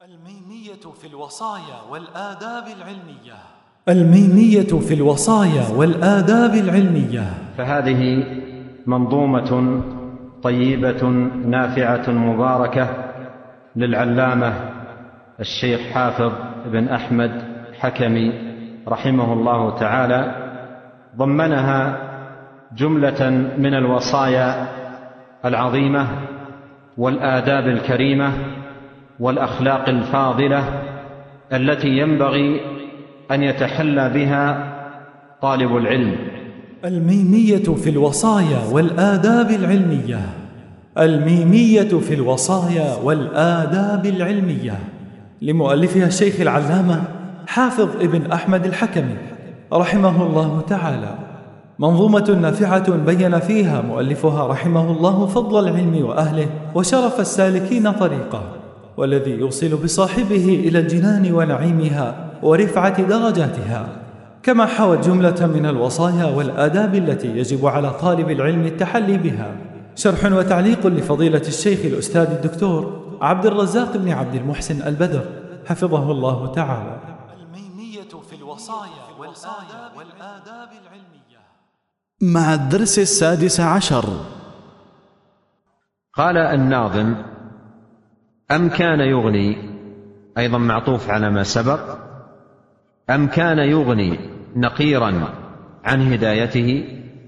الميمية في الوصايا والآداب العلمية. الميمية في الوصايا والآداب العلمية. فهذه منظومة طيبة نافعة مباركة للعلامة الشيخ حافظ بن أحمد حكمي رحمه الله تعالى، ضمنها جملة من الوصايا العظيمة والآداب الكريمة والأخلاق الفاضلة التي ينبغي أن يتحلى بها طالب العلم. الميمية في الوصايا والآداب العلمية. الميمية في الوصايا والآداب العلمية لمؤلفها الشيخ العلامة حافظ ابن أحمد الحكمي رحمه الله تعالى، منظومة نافعة بين فيها مؤلفها رحمه الله فضل العلم وأهله وشرف السالكين طريقه، والذي يوصل بصاحبه إلى الجنان ونعيمها ورفعة درجاتها، كما حوت جملة من الوصايا والآداب التي يجب على طالب العلم التحلي بها. شرح وتعليق لفضيلة الشيخ الأستاذ الدكتور عبد الرزاق بن عبد المحسن البدر حفظه الله تعالى. الميمية في الوصايا والآداب العلمية مع الدرس 16. قال الناظم: أم كان يغني، أيضا معطوف على ما سبق، أم كان يغني نقيرا عن هدايته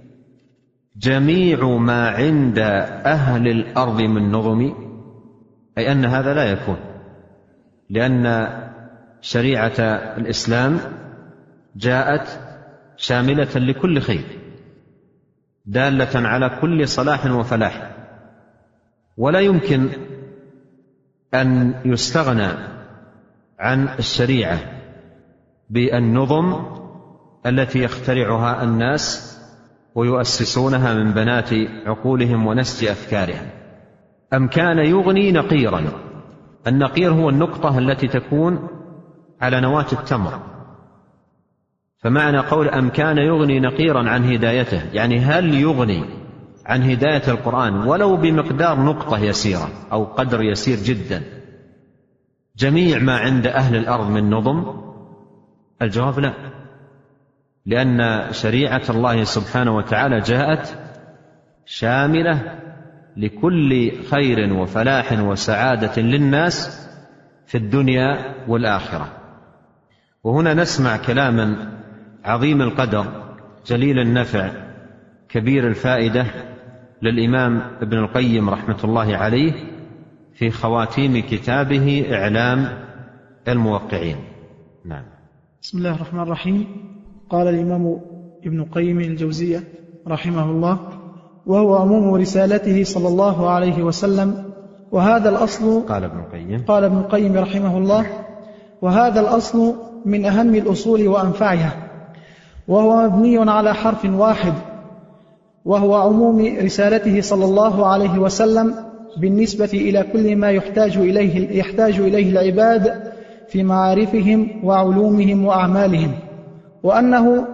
جميع ما عند أهل الأرض من نظم، أي أن هذا لا يكون، لأن شريعة الإسلام جاءت شاملة لكل خير، دالة على كل صلاح وفلاح، ولا يمكن أن يستغنى عن الشريعة بالنظم التي يخترعها الناس ويؤسسونها من بنات عقولهم ونسج أفكارهم. أم كان يغني نقيرا، النقير هو النقطة التي تكون على نواة التمر، فمعنى قول أم كان يغني نقيرا عن هدايته يعني هل يغني عن هداية القرآن ولو بمقدار نقطة يسيرة أو قدر يسير جدا جميع ما عند أهل الأرض من نظم؟ الجواب لا، لأن شريعة الله سبحانه وتعالى جاءت شاملة لكل خير وفلاح وسعادة للناس في الدنيا والآخرة. وهنا نسمع كلاما عظيم القدر جليل النفع كبير الفائدة للإمام ابن القيم رحمة الله عليه في خواتيم كتابه إعلام الموقعين. نعم. بسم الله الرحمن الرحيم. قال الإمام ابن قيم الجوزية رحمه الله: وهو عموم رسالته صلى الله عليه وسلم، وهذا الأصل. قال ابن القيم رحمه الله: وهذا الأصل من أهم الأصول وأنفعها، وهو مبني على حرف واحد، وهو عموم رسالته صلى الله عليه وسلم بالنسبة إلى كل ما يحتاج إليه العباد في معارفهم وعلومهم وأعمالهم، وأنه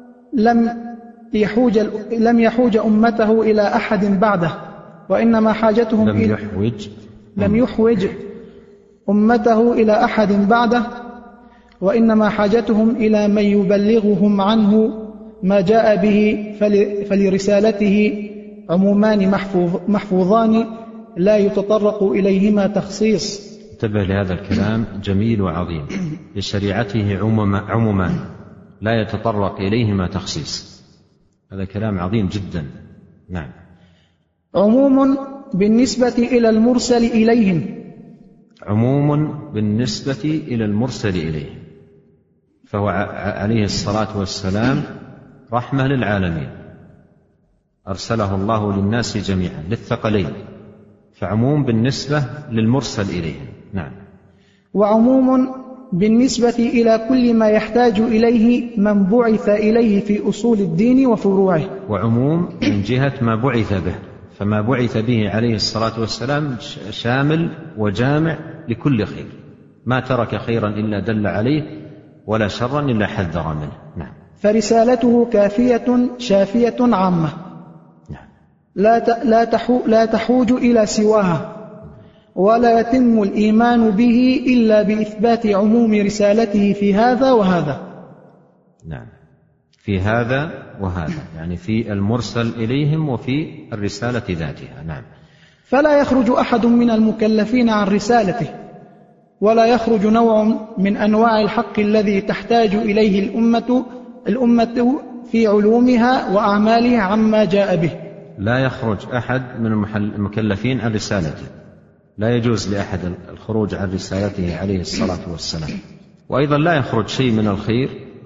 لم يحوج أمته إلى أحد بعده، وإنما حاجتهم لم يحوج أمته إلى أحد بعده، وإنما حاجتهم إلى من يبلغهم عنه ما جاء به، فلرسالته عمومان محفوظان لا يتطرق إليهما تخصيص. انتبه لهذا الكلام جميل وعظيم، لشريعته عمومان لا يتطرق إليهما تخصيص، هذا كلام عظيم جدا. نعم. عموم بالنسبة إلى المرسل إليهم، عموم بالنسبة إلى المرسل إليهم، فهو عليه الصلاة والسلام رحمة للعالمين، أرسله الله للناس جميعا للثقلين، فعموم بالنسبة للمرسل إليهم. نعم. وعموم بالنسبة إلى كل ما يحتاج إليه من بعث إليه في أصول الدين وفروعه، وعموم من جهة ما بعث به، فما بعث به عليه الصلاة والسلام شامل وجامع لكل خير، ما ترك خيرا إلا دل عليه ولا شرا إلا حذر منه. نعم. فرسالته كافية شافية عامة، نعم. لا تحوج إلى سواها، ولا يتم الإيمان به إلا بإثبات عموم رسالته في هذا وهذا. نعم، في هذا وهذا، يعني في المرسل إليهم وفي الرسالة ذاتها. نعم. فلا يخرج أحد من المكلفين عن رسالته، ولا يخرج نوع من أنواع الحق الذي تحتاج إليه الأمة في علومها وأعمالها عما جاء به. لا يخرج أحد من المكلفين عن رسالته، لا يجوز لأحد الخروج عن رسالته عليه الصلاة والسلام. وأيضا لا يخرج شيء من الخير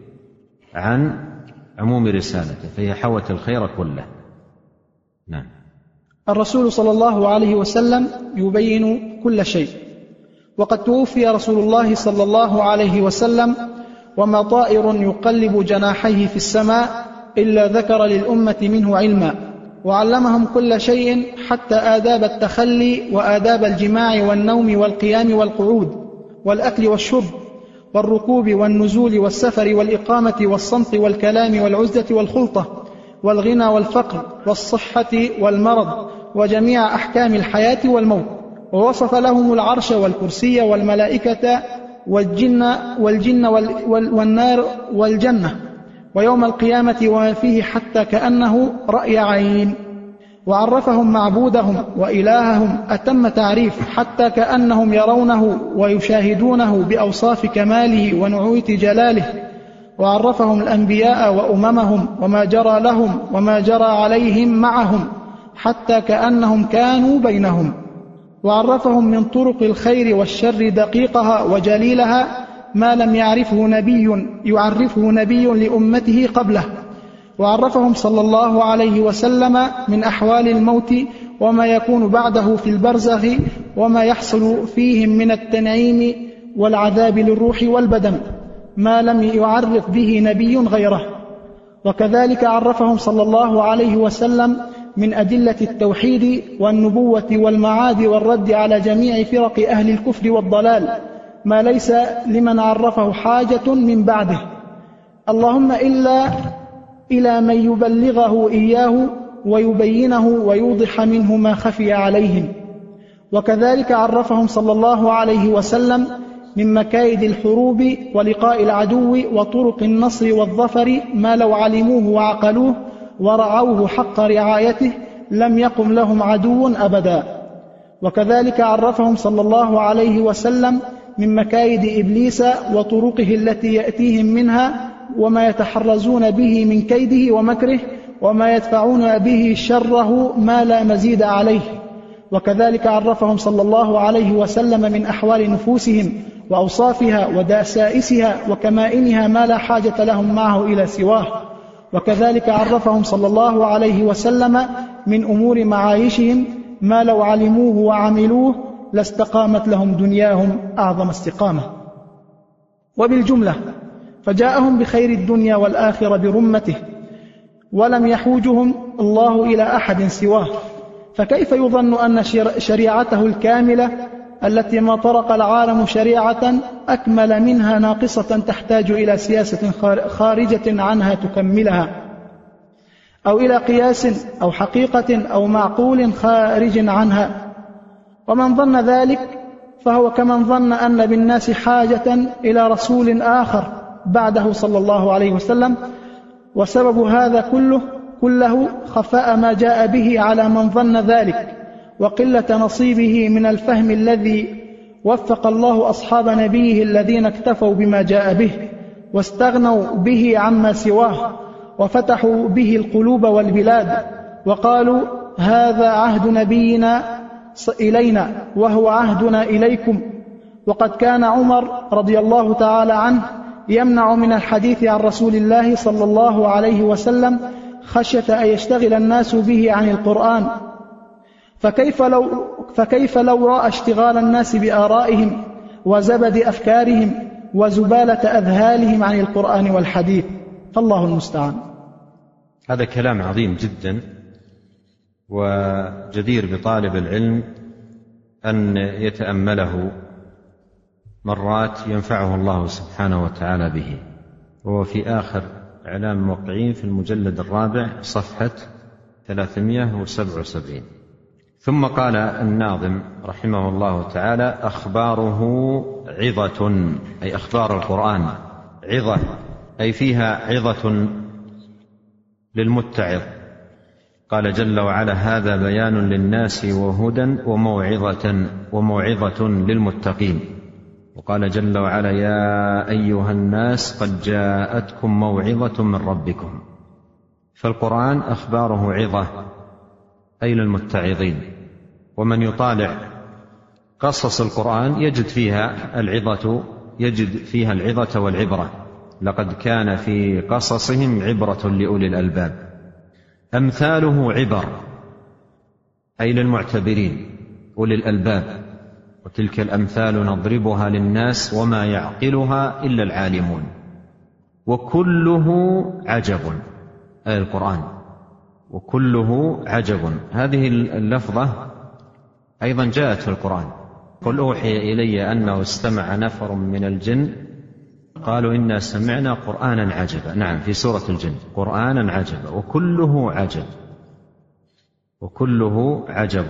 عن عموم رسالته، فهي حوت الخير كله. نعم. الرسول صلى الله عليه وسلم يبين كل شيء، وقد توفي رسول الله صلى الله عليه وسلم وما طائر يقلب جناحيه في السماء إلا ذكر للأمة منه علما، وعلمهم كل شيء حتى آداب التخلي وآداب الجماع والنوم والقيام والقعود والأكل والشرب والركوب والنزول والسفر والإقامة والصمت والكلام والعزة والخلطة والغنى والفقر والصحة والمرض وجميع أحكام الحياة والموت. ووصف لهم العرش والكرسي والملائكة والجن والنار والجنة ويوم القيامة وما فيه حتى كأنه رأي عين. وعرفهم معبودهم وإلههم أتم تعريف حتى كأنهم يرونه ويشاهدونه بأوصاف كماله ونعوت جلاله. وعرفهم الأنبياء وأممهم وما جرى لهم وما جرى عليهم معهم حتى كأنهم كانوا بينهم. وعرفهم من طرق الخير والشر دقيقها وجليلها ما لم يعرفه نبي لأمته قبله. وعرفهم صلى الله عليه وسلم من أحوال الموت وما يكون بعده في البرزخ وما يحصل فيهم من التنعيم والعذاب للروح والبدن ما لم يعرف به نبي غيره. وكذلك عرفهم صلى الله عليه وسلم من أدلة التوحيد والنبوة والمعاد والرد على جميع فرق أهل الكفر والضلال ما ليس لمن عرفه حاجة من بعده، اللهم إلا إلى من يبلغه إياه ويبينه ويوضح منه ما خفي عليهم. وكذلك عرفهم صلى الله عليه وسلم من مكايد الحروب ولقاء العدو وطرق النصر والظفر ما لو علموه وعقلوه ورعوه حق رعايته لم يقم لهم عدو أبدا. وكذلك عرفهم صلى الله عليه وسلم من مكايد إبليس وطرقه التي يأتيهم منها وما يتحرزون به من كيده ومكره وما يدفعون به شره ما لا مزيد عليه. وكذلك عرفهم صلى الله عليه وسلم من أحوال نفوسهم وأوصافها ودسائسها وكمائنها ما لا حاجة لهم معه إلى سواه. وكذلك عرفهم صلى الله عليه وسلم من أمور معايشهم ما لو علموه وعملوه لاستقامت لهم دنياهم أعظم استقامة. وبالجملة فجاءهم بخير الدنيا والآخرة برمته ولم يحوجهم الله إلى أحد سواه، فكيف يظن أن شريعته الكاملة التي ما طرق العالم شريعة أكمل منها ناقصة تحتاج إلى سياسة خارجة عنها تكملها، أو إلى قياس أو حقيقة أو معقول خارج عنها؟ ومن ظن ذلك فهو كمن ظن أن بالناس حاجة إلى رسول آخر بعده صلى الله عليه وسلم، وسبب هذا كله خفاء ما جاء به على من ظن ذلك وقلة نصيبه من الفهم الذي وفق الله أصحاب نبيه الذين اكتفوا بما جاء به واستغنوا به عما سواه وفتحوا به القلوب والبلاد وقالوا هذا عهد نبينا إلينا وهو عهدنا إليكم. وقد كان عمر رضي الله تعالى عنه يمنع من الحديث عن رسول الله صلى الله عليه وسلم خشية أن يشتغل الناس به عن القرآن، فكيف لو رأى اشتغال الناس بآرائهم وزبد أفكارهم وزبالة أذهالهم عن القرآن والحديث؟ فالله المستعان. هذا كلام عظيم جدا وجدير بطالب العلم أن يتأمله مرات ينفعه الله سبحانه وتعالى به. وهو في آخر إعلام الموقعين في المجلد 4 صفحة 377. ثم قال الناظم رحمه الله تعالى: أخباره عظة، أي أخبار القرآن عظة، أي فيها عظة للمتعظ. قال جل وعلا: هذا بيان للناس وهدى وموعظة للمتقين. وقال جل وعلا: يا أيها الناس قد جاءتكم موعظة من ربكم. فالقرآن أخباره عظة أي للمتعظين. ومن يطالع قصص القرآن يجد فيها العظة والعبرة. لقد كان في قصصهم عبرة لأولي الألباب. أمثاله عبر أي للمعتبرين أولي الألباب. وتلك الأمثال نضربها للناس وما يعقلها إلا العالمون. وكله عجب، أي القرآن وكله عجب. هذه اللفظة أيضا جاءت في القرآن: قل أوحي إلي أنه استمع نفر من الجن قالوا إنا سمعنا قرآنا عجبا. نعم، في سورة الجن: قرآنا عجبا. وكله عجب، وكله عجب.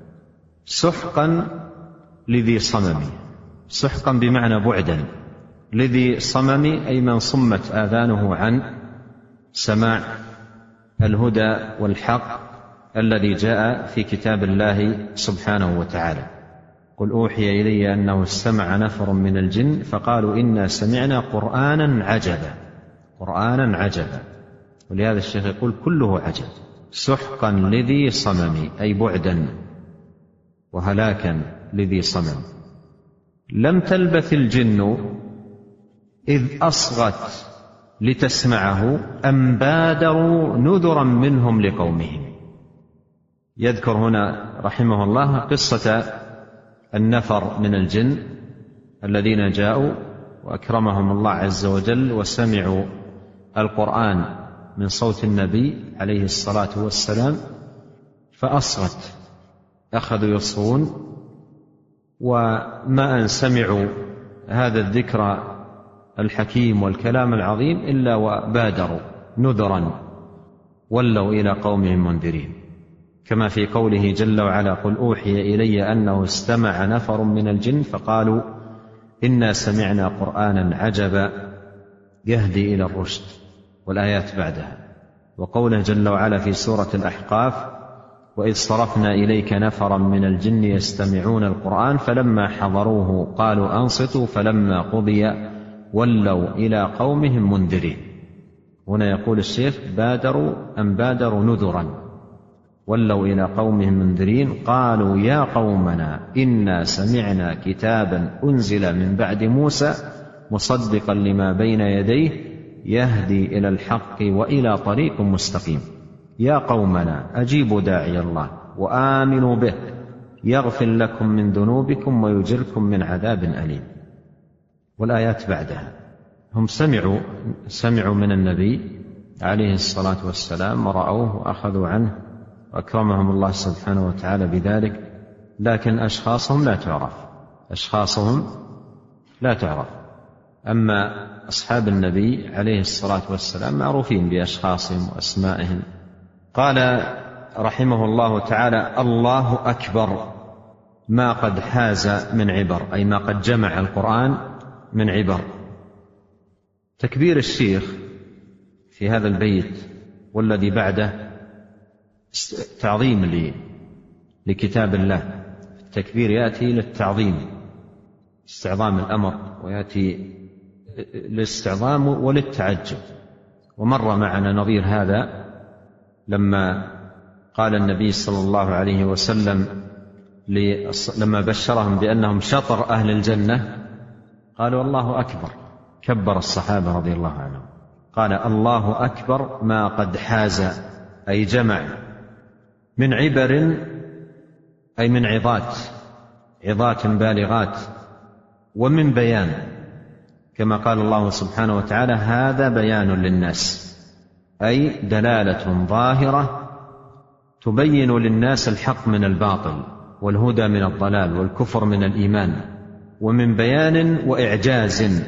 سحقا لذي صمم. سحقا بمعنى بعدا. لذي صمم أي من صمت آذانه عن سماع الهدى والحق الذي جاء في كتاب الله سبحانه وتعالى. قل أوحي إلي أنه استمع نفر من الجن فقالوا إنا سمعنا قرآنا عجبا. قرآنا عجبا. ولهذا الشيخ يقول: كله عجب. سحقا لذي صمم أي بعدا وهلاكا لذي صمم. لم تلبث الجن إذ أصغت لتسمعه أم بادروا نذرا منهم لقومهم. يذكر هنا رحمه الله قصة النفر من الجن الذين جاءوا وأكرمهم الله عز وجل وسمعوا القرآن من صوت النبي عليه الصلاة والسلام فأصغت، أخذوا يصغون، وما أن سمعوا هذا الذكر الحكيم والكلام العظيم إلا وبادروا نذرا ولوا إلى قومهم منذرين. كما في قوله جل وعلا: قل أوحي إلي أنه استمع نفر من الجن فقالوا إنا سمعنا قرآنا عجبا يهدي إلى الرشد، والآيات بعدها. وقوله جل وعلا في سورة الأحقاف: وإذ صرفنا إليك نفرا من الجن يستمعون القرآن فلما حضروه قالوا أنصتوا فلما قضي ولوا إلى قومهم منذرين. هنا يقول الشيخ: بادروا أم بادروا نذرا ولوا إلى قومهم منذرين قالوا يا قومنا إنا سمعنا كتابا أنزل من بعد موسى مصدقا لما بين يديه يهدي إلى الحق وإلى طريق مستقيم. يا قومنا أجيبوا داعي الله وآمنوا به يغفر لكم من ذنوبكم ويجركم من عذاب أليم. والآيات بعدها. هم سمعوا من النبي عليه الصلاة والسلام ورأوه وأخذوا عنه وأكرمهم الله سبحانه وتعالى بذلك، لكن أشخاصهم لا تعرف. أما أصحاب النبي عليه الصلاة والسلام معروفين بأشخاصهم وأسمائهم. قال رحمه الله تعالى: الله أكبر ما قد حاز من عبر، أي ما قد جمع القرآن من عبر. تكبير الشيخ في هذا البيت والذي بعده تعظيم لكتاب الله. التكبير يأتي للتعظيم، استعظام الأمر، ويأتي للاستعظام وللتعجب. ومر معنا نظير هذا لما قال النبي صلى الله عليه وسلم لما بشرهم بأنهم شطر أهل الجنة قالوا الله أكبر، كبر الصحابة رضي الله عنهم. قال: الله أكبر ما قد حاز، أي جمع، من عبر أي من عظات بالغات، ومن بيان، كما قال الله سبحانه وتعالى: هذا بيان للناس، أي دلالة ظاهرة تبين للناس الحق من الباطل والهدى من الضلال والكفر من الإيمان. ومن بيان وإعجاز.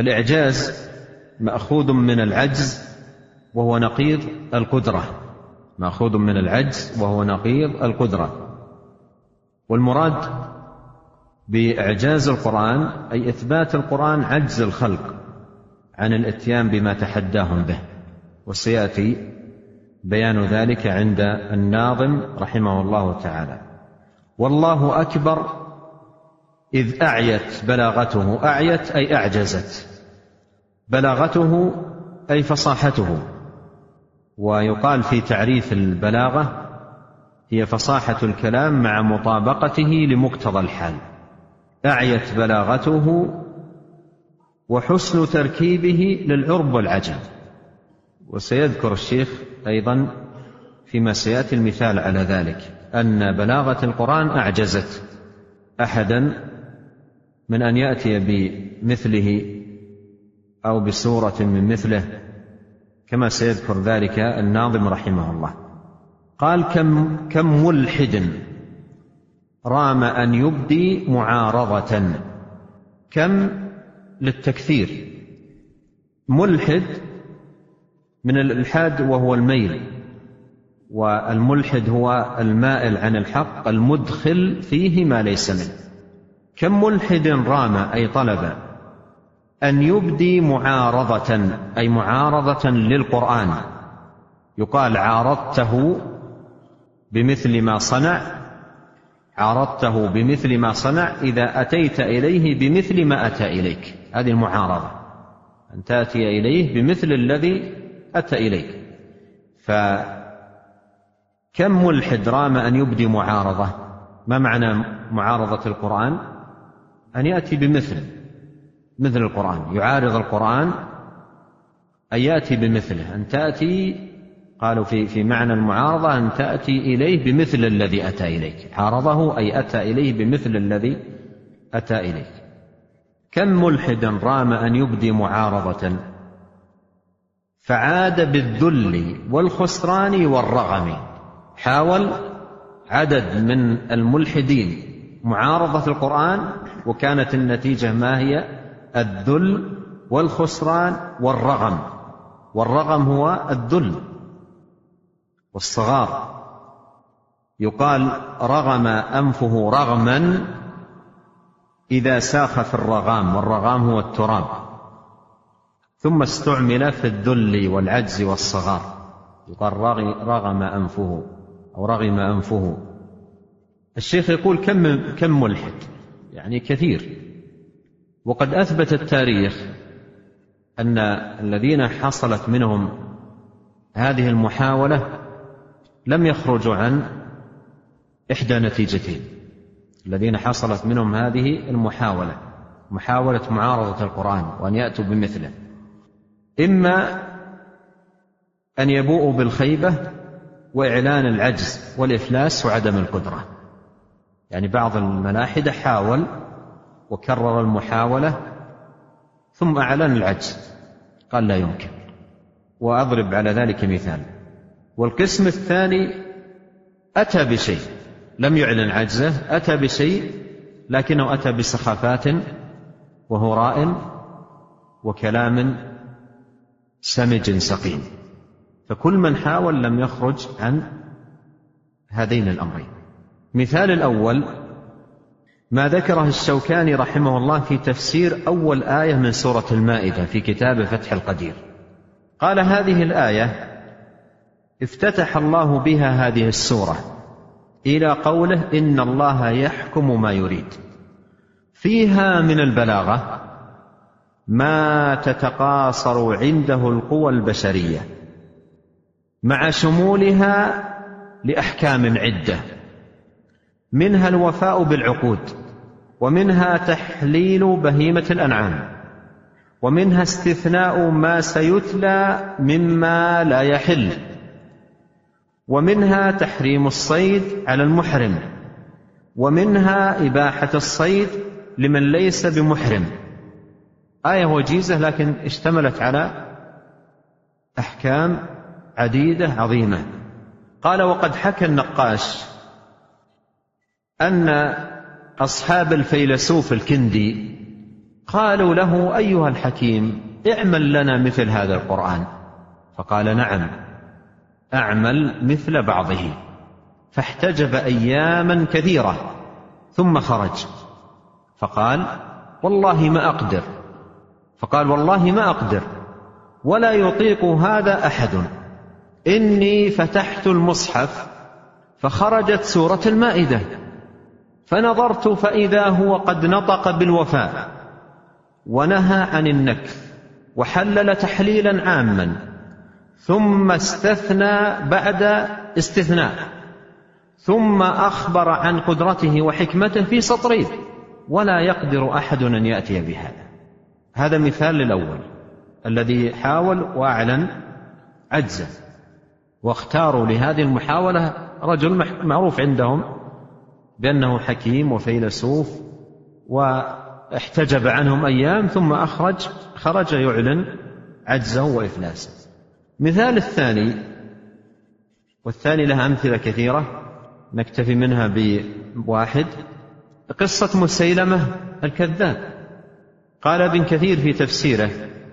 الإعجاز مأخوذ من العجز وهو نقيض القدرة، مأخوذ من العجز وهو نقيض القدرة. والمراد بإعجاز القرآن أي إثبات القرآن عجز الخلق عن الإتيان بما تحداهم به، وسيأتي بيان ذلك عند الناظم رحمه الله تعالى. والله أكبر إذ أعيت بلاغته، أعيت أي أعجزت، بلاغته أي فصاحته. ويقال في تعريف البلاغة هي فصاحة الكلام مع مطابقته لمقتضى الحال. أعيت بلاغته وحسن تركيبه للعرب والعجم. وسيذكر الشيخ أيضا فيما سيأتي المثال على ذلك أن بلاغة القرآن أعجزت أحدا من أن يأتي بمثله أو بسورة من مثله، كما سيذكر ذلك الناظم رحمه الله. قال كم ملحد رام أن يبدي معارضة. كم للتكثير، ملحد من الإلحاد وهو الميل، والملحد هو المائل عن الحق المدخل فيه ما ليس منه. كم ملحد رام أي طلب أن يبدي معارضة أي معارضة للقرآن. يقال عارضته بمثل ما صنع، عارضته بمثل ما صنع إذا أتيت إليه بمثل ما أتى إليك. هذه المعارضة، أن تأتي إليه بمثل الذي أتى إليك. فكم ملحد رام أن يبدي معارضة. ما معنى معارضة القرآن؟ أن يأتي بمثل القرآن، يعارض القرآن أن يأتي بمثله. أن تأتي، قالوا في معنى المعارضة أن تأتي إليه بمثل الذي أتى إليك. عارضه أي أتى إليه بمثل الذي أتى إليك. كم ملحد رام أن يبدي معارضة فعاد بالذل والخسران والرغم. حاول عدد من الملحدين معارضة القرآن وكانت النتيجة ما هي؟ الذل والخسران والرغم. والرغم هو الذل والصغار. يقال رغم أنفه رغما إذا ساخ في الرغام، والرغام هو التراب، ثم استعمل في الذل والعجز والصغار. يقال رغم أنفه أو رغم أنفه. الشيخ يقول كم ملحد، يعني كثير. وقد أثبت التاريخ أن الذين حصلت منهم هذه المحاولة لم يخرجوا عن إحدى نتيجتين. الذين حصلت منهم هذه المحاولة، محاولة معارضة القرآن وأن يأتوا بمثله، إما أن يبوءوا بالخيبة وإعلان العجز والإفلاس وعدم القدرة. يعني بعض الملاحدة حاول وكرر المحاولة ثم أعلن العجز، قال لا يمكن. وأضرب على ذلك مثال. والقسم الثاني أتى بشيء، لم يعلن عجزه، أتى بشيء لكنه أتى بسخافات وهراء وكلام سمج سقيم. فكل من حاول لم يخرج عن هذين الأمرين. مثال الأول ما ذكره الشوكاني رحمه الله في تفسير أول آية من سورة المائدة في كتاب فتح القدير. قال هذه الآية افتتح الله بها هذه السورة إلى قوله إن الله يحكم ما يريد. فيها من البلاغة ما تتقاصر عنده القوى البشرية مع شمولها لأحكام عدة، منها الوفاء بالعقود، ومنها تحليل بهيمة الأنعام، ومنها استثناء ما سيتلى مما لا يحل، ومنها تحريم الصيد على المحرم، ومنها إباحة الصيد لمن ليس بمحرم. آية وجيزة لكن اشتملت على أحكام عديدة عظيمة. قال وقد حكى النقاش أن أصحاب الفيلسوف الكندي قالوا له أيها الحكيم اعمل لنا مثل هذا القرآن، فقال نعم أعمل مثل بعضه. فاحتجب أياما كثيرة ثم خرج فقال والله ما أقدر، فقال والله ما أقدر ولا يطيق هذا أحد، إني فتحت المصحف فخرجت سورة المائدة فنظرت فإذا هو قد نطق بالوفاء ونهى عن النكث وحلل تحليلا عاما، ثم استثنى بعد استثناء، ثم أخبر عن قدرته وحكمته في سطرين ولا يقدر أحد أن يأتي بهذا. هذا مثال للأول الذي حاول وأعلن عجزه، واختاروا لهذه المحاولة رجل معروف عندهم بأنه حكيم وفيلسوف، واحتجب عنهم أيام ثم خرج يعلن عجزه وإفلاسه. مثال الثاني، والثاني لها أمثلة كثيرة نكتفي منها بواحد، قصة مسيلمة الكذاب. قال ابن كثير في تفسيره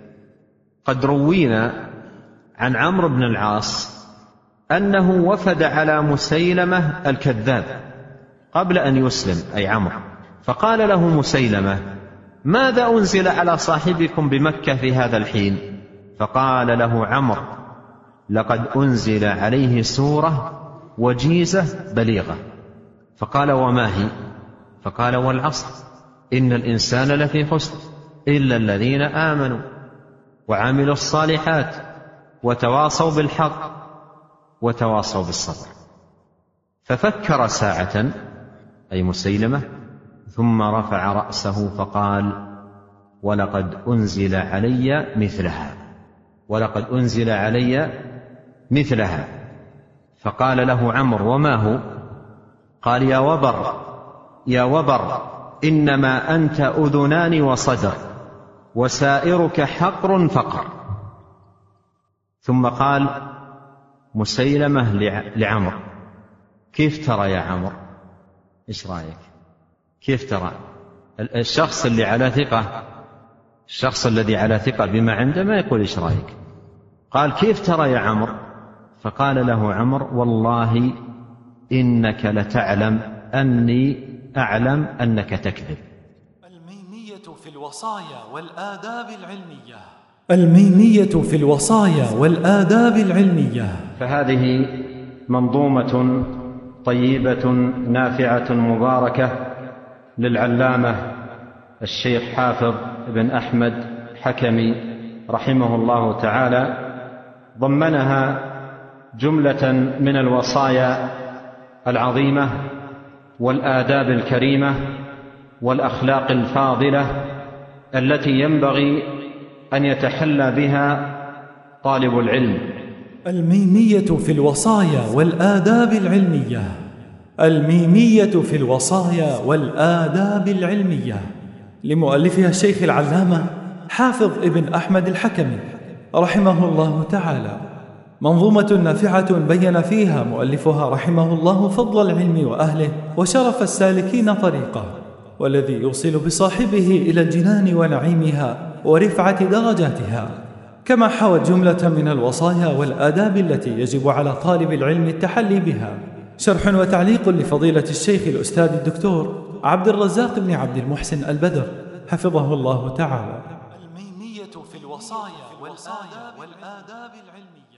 قد روينا عن عمرو بن العاص أنه وفد على مسيلمة الكذاب قبل أن يسلم أي عمرو، فقال له مسيلمة ماذا أنزل على صاحبكم بمكة في هذا الحين؟ فقال له عمرو لقد أنزل عليه سورة وجيزة بليغة. فقال وما هي؟ فقال والعصر إن الإنسان لفي خسر إلا الذين آمنوا وعملوا الصالحات وتواصوا بالحق وتواصوا بالصبر. ففكر ساعة أي مسيلمة ثم رفع رأسه فقال ولقد أنزل علي مثلها، ولقد أنزل علي مثلها. فقال له عمرو وما هو؟ قال يا وبر إنما أنت أذنان وصدر وسائرك حقر فقر. ثم قال مسيلمة لعمرو كيف ترى يا عمرو؟ إيش رأيك؟ كيف ترى؟ الشخص اللي على ثقة، الشخص الذي على ثقة بما عنده ما يقول إيش رأيك؟ قال كيف ترى يا عمرو؟ فقال له عمرو والله إنك لتعلم أني أعلم أنك تكذب. الميمية في الوصايا والآداب العلمية. الميمية في الوصايا والآداب العلمية. فهذه منظومة طيبة نافعة مباركة للعلامة الشيخ حافظ بن أحمد حكمي رحمه الله تعالى، ضمنها جملة من الوصايا العظيمة والآداب الكريمة والأخلاق الفاضلة التي ينبغي أن يتحلى بها طالب العلم. الميمية في الوصايا والآداب العلمية. الميمية في الوصايا والآداب العلمية لمؤلفها الشيخ العلامة حافظ ابن أحمد الحكمي رحمه الله تعالى، منظومة نافعة بين فيها مؤلفها رحمه الله فضل العلم وأهله وشرف السالكين طريقه، والذي يوصل بصاحبه إلى الجنان ونعيمها ورفعة درجاتها، كما حوت جملة من الوصايا والآداب التي يجب على طالب العلم التحلي بها. شرح وتعليق لفضيلة الشيخ الأستاذ الدكتور عبد الرزاق بن عبد المحسن البدر حفظه الله تعالى. الميمية في الوصايا والآداب العلمية.